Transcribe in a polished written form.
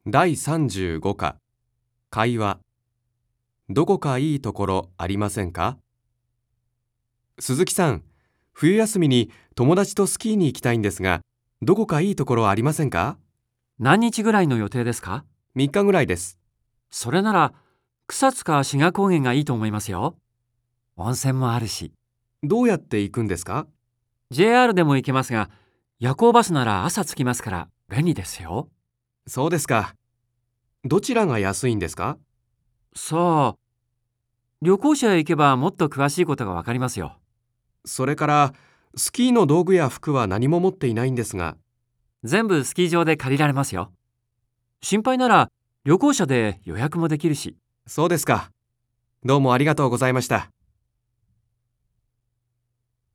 第35課、会話。どこかいいところありませんか？鈴木さん、冬休みに友達とスキーに行きたいんですが、どこかいいところありませんか？ 何日ぐらいの予定ですか？ 3日ぐらいです。 それなら草津か志賀高原がいいと思いますよ。温泉もあるし。 どうやって行くんですか？ JR でも行けますが、夜行バスなら朝着きますから便利ですよ。 そうですか。どちらが安いんですか？ さあ、旅行者へ行けばもっと詳しいことがわかりますよ。 それから、スキーの道具や服は何も持っていないんですが。 全部スキー場で借りられますよ。心配なら旅行者で予約もできるし。 そうですか。どうもありがとうございました。